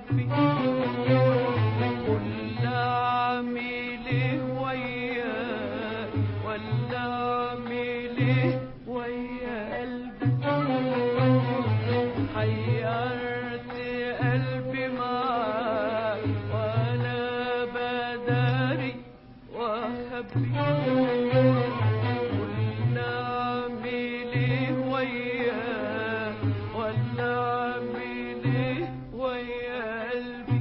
وخبي كل عميله وياك ولا عميله ويا قلبي حيرت قلبي معاك ولا بداري وخبي كل عميله وياك ولا عميله ويا قلبي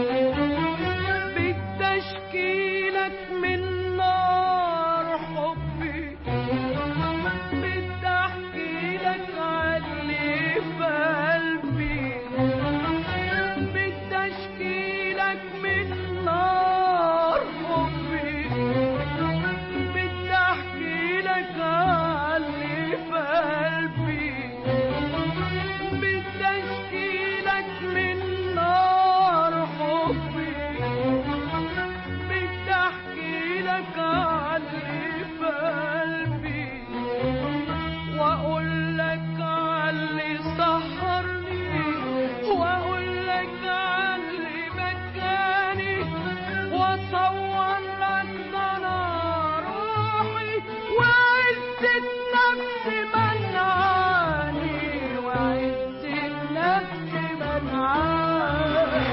بدي اشكيلك من نار حبي بدي احكيلك عاللي في قلبي بدي اشكيلك من نار حبي بدي احكيلك عاللي في قلبي بدي اشكيلك من نار حبي بدي احكيلك عاللي في قلبي واقول لك عاللي سهرني واقول لك عاللي بكاني واصور لك ضنا روحي وعزة نفسي منعاني وعزة نفسي منعاني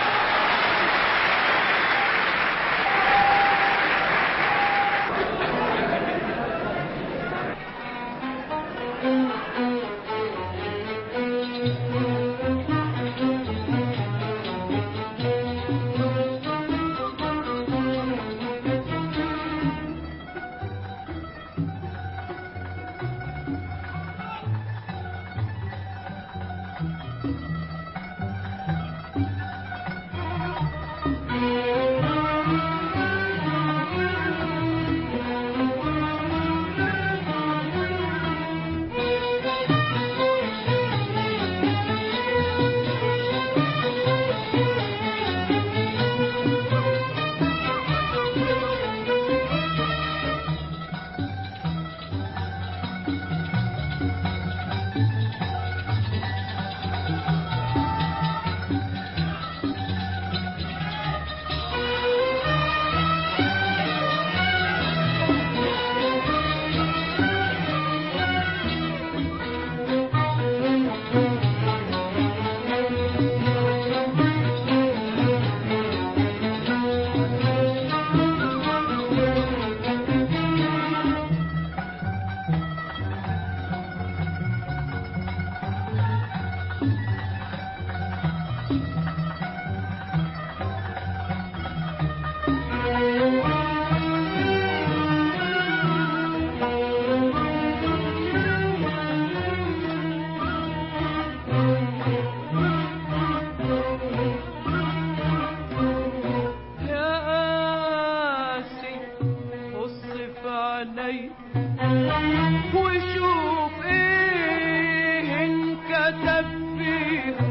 وشوف ايه انكتب فيها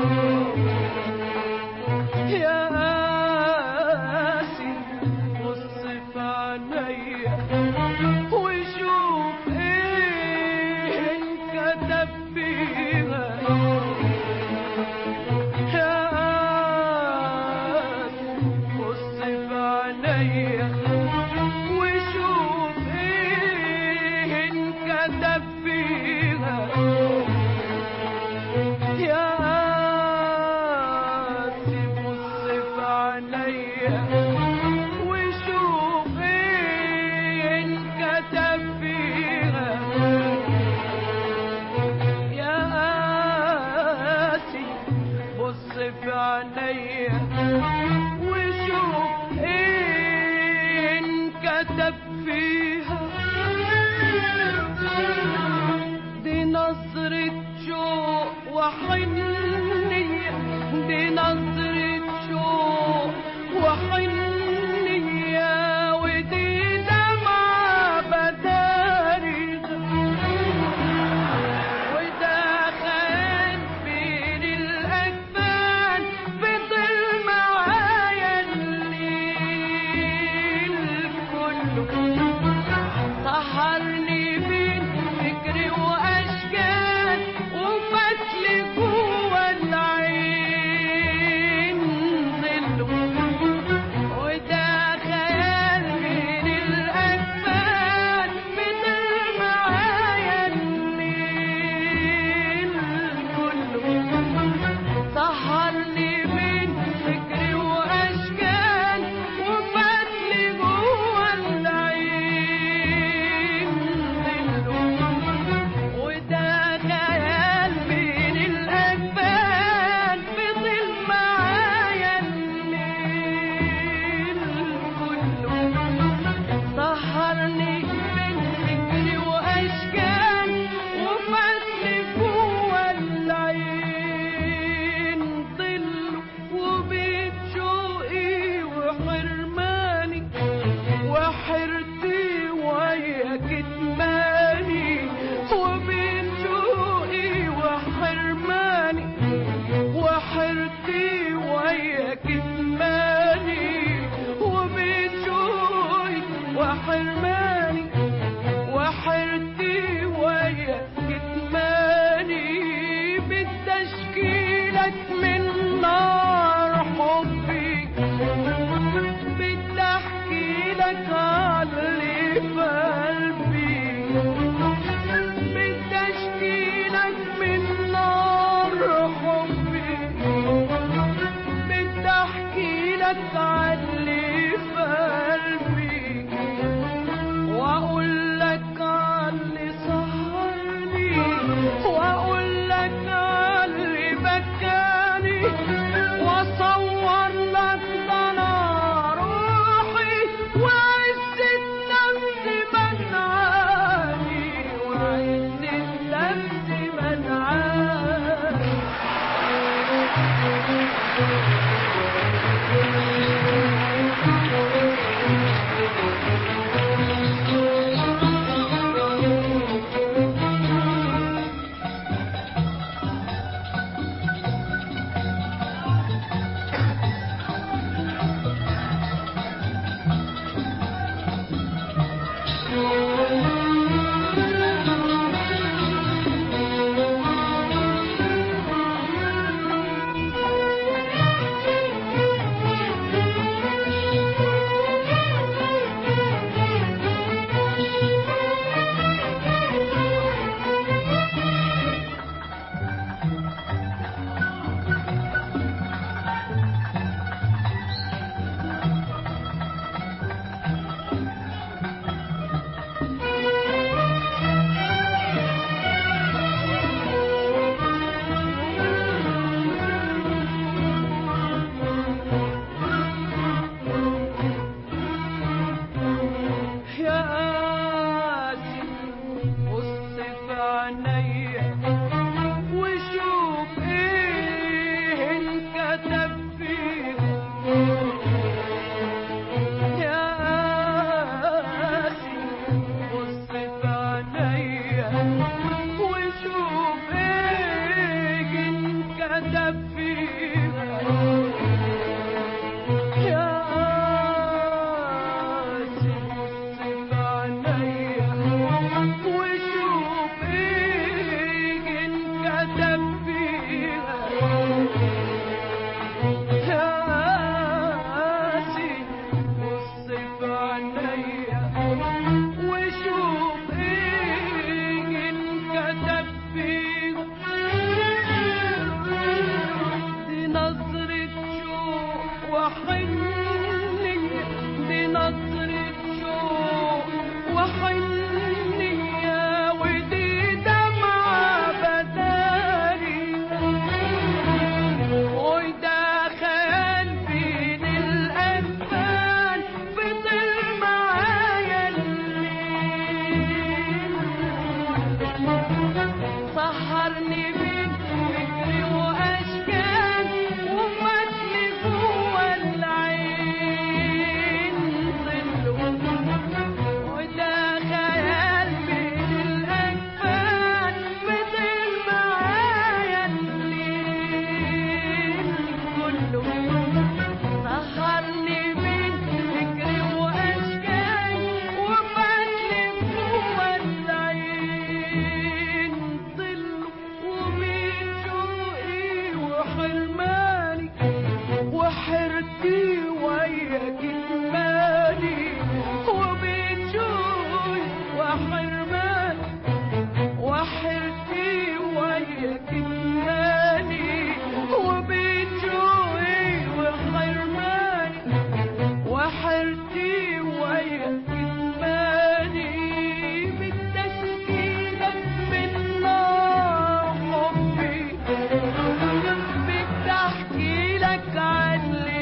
يا قاسي بص في عينيا وشوف ايه انكتب فيها يا قاسي بص في عينيا وشوف ايه انكتب فيها يا قاسي بص في عينيا وشوف ايه انكتب فيها يا قاسي بص في عينيا وشوف ايه انكتب فيها دي نظرة شوق وحنية دي نظرة شوق وحنية ودي دمعة بدارغة وده خان بين الأجفان في ظل لك من نار حبي، بدي احكي لك عاللي في قلبي، بدي اشكي لك من نار حبي، بدي احكي لك عاللي في قلبي، واقول لك عاللي سهرني، واقول لك عاللي بكاني، واصور لك ضنا روحي وعزة نفسي منعاني، وعزة نفسي منعاني. بدي احكي لك عن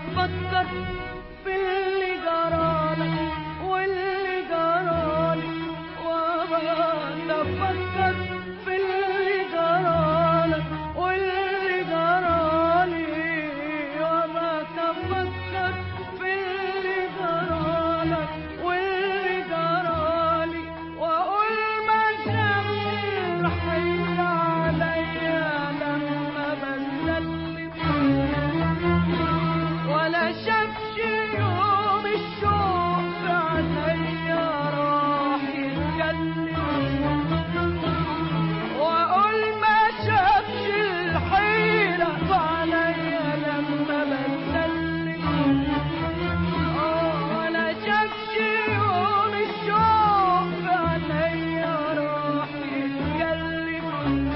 أفكر في اللي جرالك واللي جرالي، وأبقى أفكر في اللي جرالك واللي جرالي، وأبقى أفكر في اللي جرالك واللي جرالي، وأقول ما شافش الحيل عليا لما بسلم، ولا شافش يوم الشوق في عينيا راح يتكلم، واقول ما شافش الحيرة في عينيا لما بسلم، ولا شافش يوم الشوق في عينيا راح يتكلم،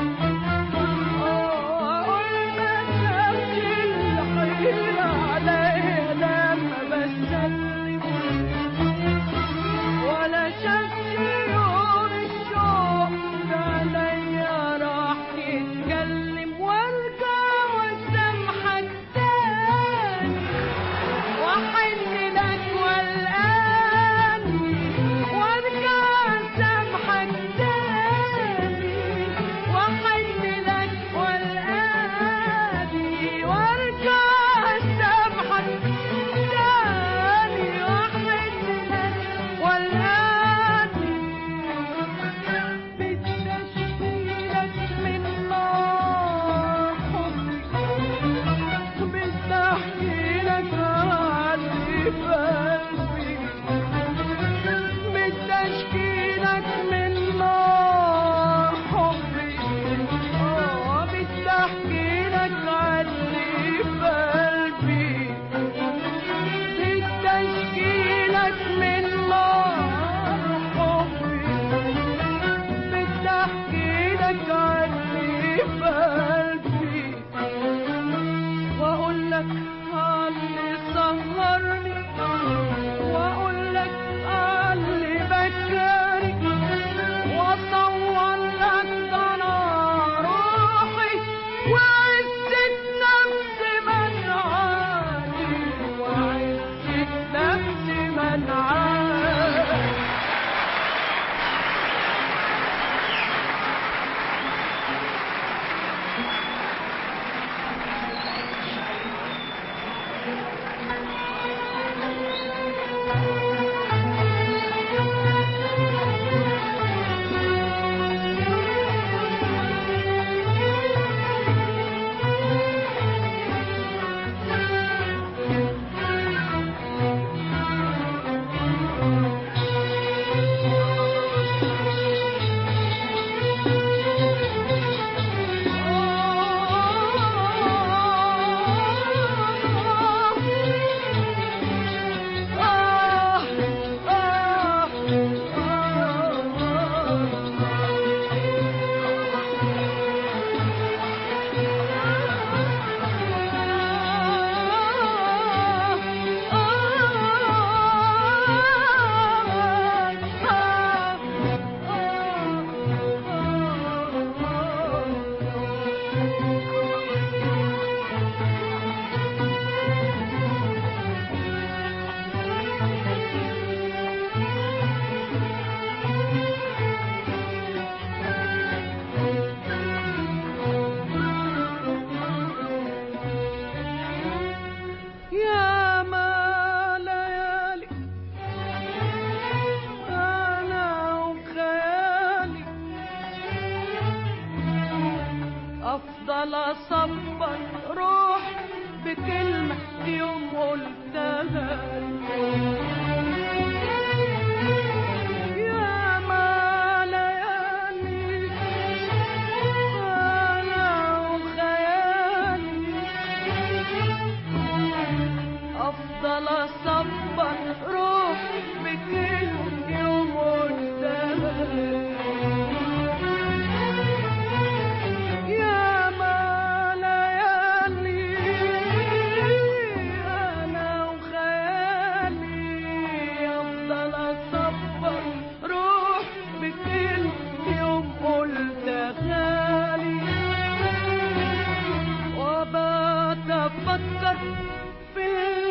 واقول ما شافش الحيرة عليا لما بسلم، ولا شافش يوم الشوق في عينيا راح يتكلم، وارجع واسامحك تاني واحن لك والقاني، وارجع اسامحك تاني واحن لك والقاني، وارجع اسامحك تاني واحن لك والقاني، بتشكيلك من نار حبي، بتحكي لك عني في قلبي، بتشكيلك من نار حبي، بتحكي لك عني في قلبي، بتشكيلك من نار حبي، بتحكي لك عني في قلبي، واقول لك اللي سهرني، واقول لك اللي بكاني، واصور لك ضنا روحي وعزة نفسي منعاني، وعزة نفسي منعاني. يا ما ليالي أنا وخيالي أفضل أصبر روح بكلمة يوم قلتها، يا ما ليالي أنا وخيالي أفضل أصبر روح بكلمة يوم قلتها، يا ما ليالي أنا وخيالي أفضل أصبر روح بكلمة يوم قلتها لي، وبقى أفكر في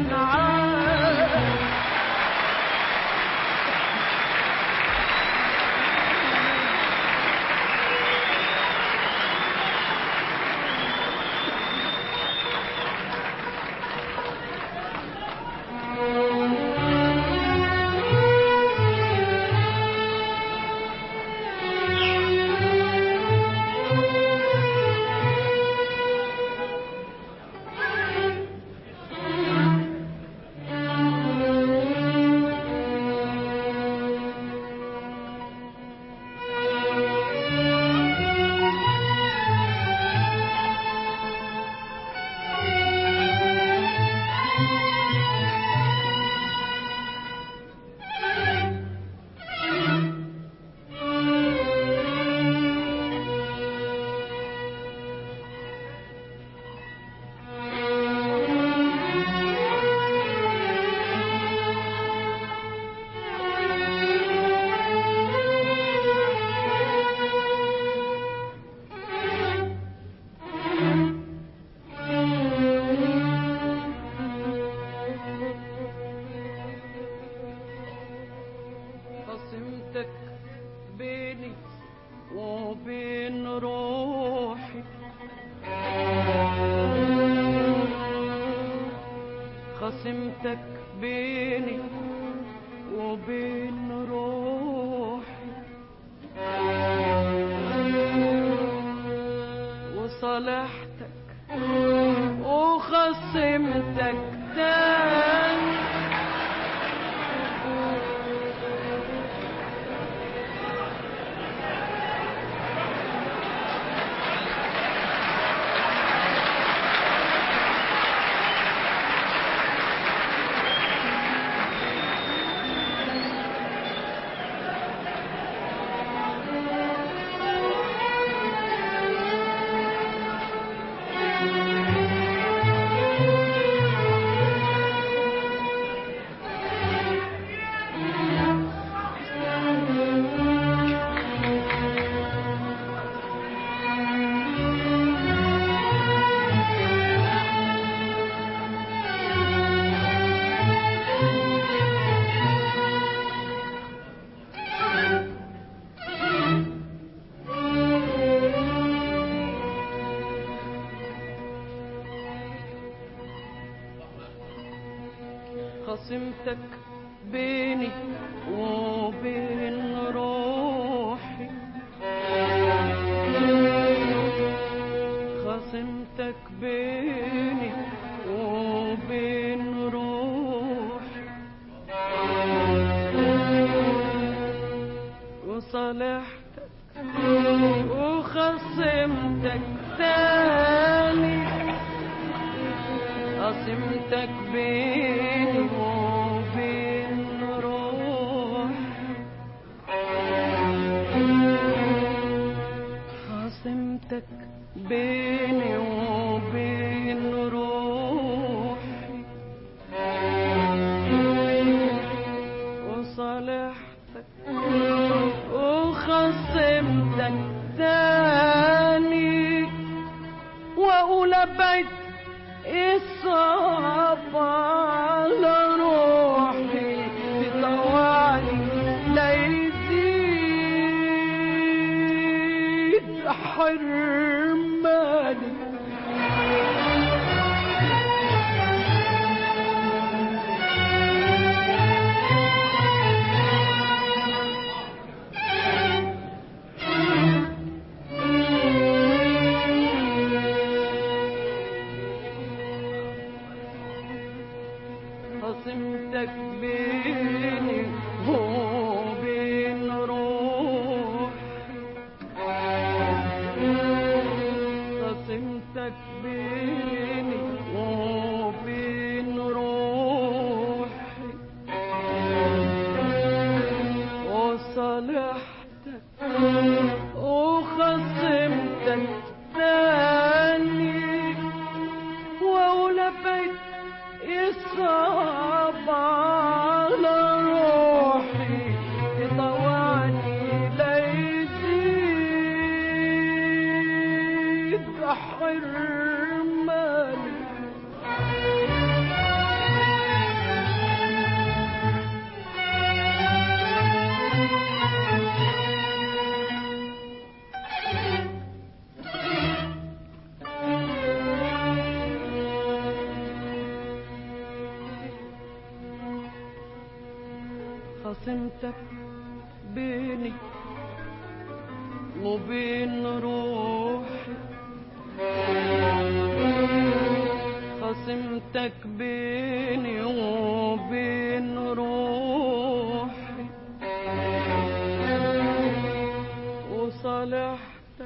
عاد. خصمتك بيني وبين روحي، خصمتك بيني وبين روحي، وصالحتك وخصمتك تاني. خصمتك بيني وبين روحي، خصمتك بيني وبين روحي، وصالحتك وخصمتك تاني. خصمتك بيني وبين روحي، خصمتك بيني وبين روحي، وصالحتك وخصمتك تاني. واقول ابعد الصعب على روحي، تطوعني لا يزيد حرماني. خصمتك بيني وبين روحي، خصمتك بيني وبين روحي، وصالحتك وخصمتك تاني. واقول ابعد الصعب على روحي، خصمتك بيني وبين روحي، خصمتك بيني وبين روحي، وصالحتك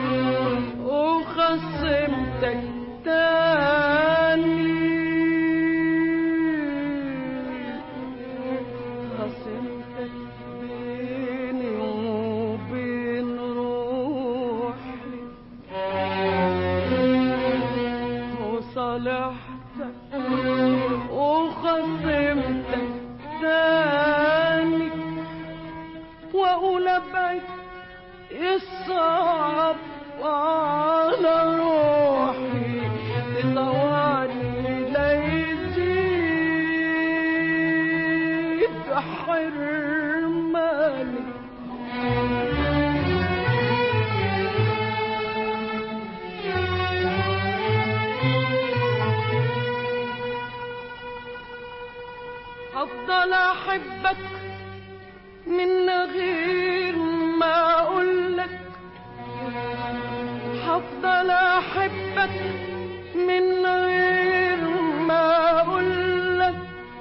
وخصمتك تاني، خصمتك بيني وبين روحي، وصالحتك وخصمتك تاني، واقول ابعد الصعب على روحي، تطوعني لا يزيد حرماني. هفضل احبك من غير ما اقولك، هفضل احبك من غير ما اقولك،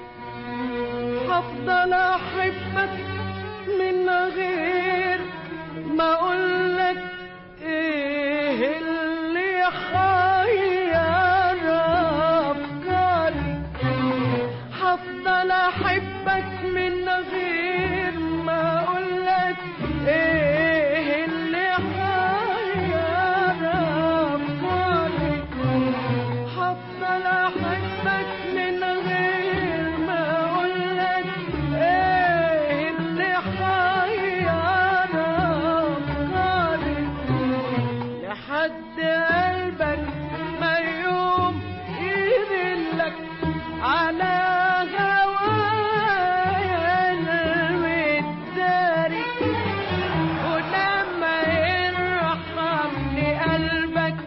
هفضل احبك من غير ما اقولك، ايه اللي حير افكاري، هفضل احبك من غير ما اقولك، ايه اللي حير افكاري، هفضل احبك من غير ما اقولك، ايه اللي حير افكاري، لحد قلبك ما يوم يذلك على هوايا المداري، ولما يرحمني قلبك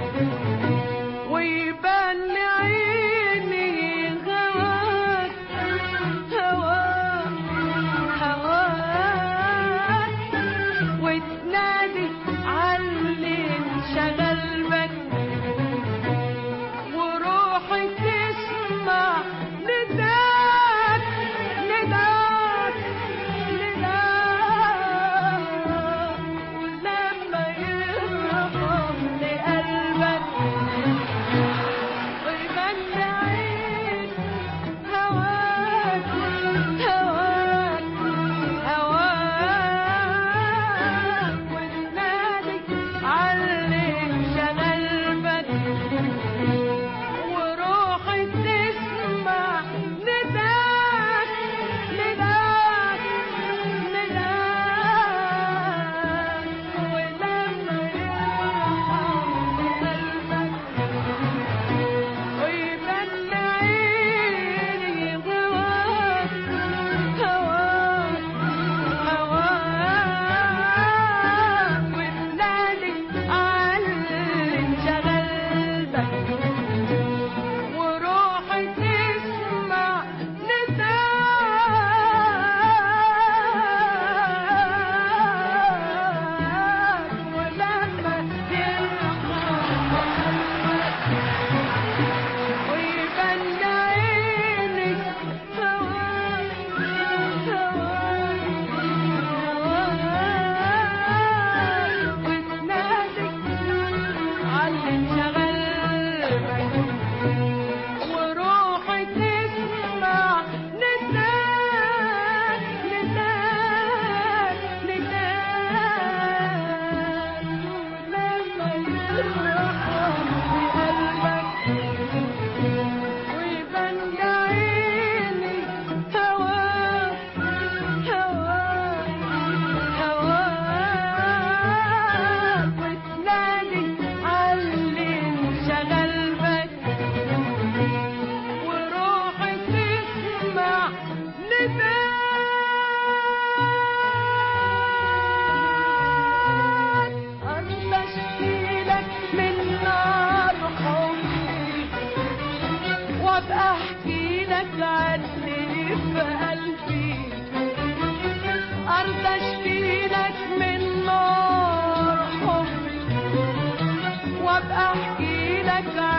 ويبان لعيني هواك، هواك هواك، وتنادي عاللي انشغل بك، وروحي تسمع نداك نداك نداك، ولما يرحمني قلبك ويبان لعين هواك، هواك هواك، وتنادي عاللي انشغل بك، وروحي تسمع نداك نداك نداك، ولما يرحمني قلبك ويبان لعيني هواك، هواك هواك، وتنادي عاللي انشغل بك، وروحي تسمع نداك، ولما يرحمني ويبان لعيني هواك، هواك هواك، وتنادي عاللي انشغل بك، وروحي تسمع نداك نداك نداك، ولما يرحمني قلبك ويبان لعيني هواك، هواك هواك، وتنادي عاللي انشغل بك، وروحي تسمع نداك، أرضى اشكيلك من نار حبي، وابقى احكي لك عني في قلبي، قلت اشكي لك من نار حبي وابقى احكي لك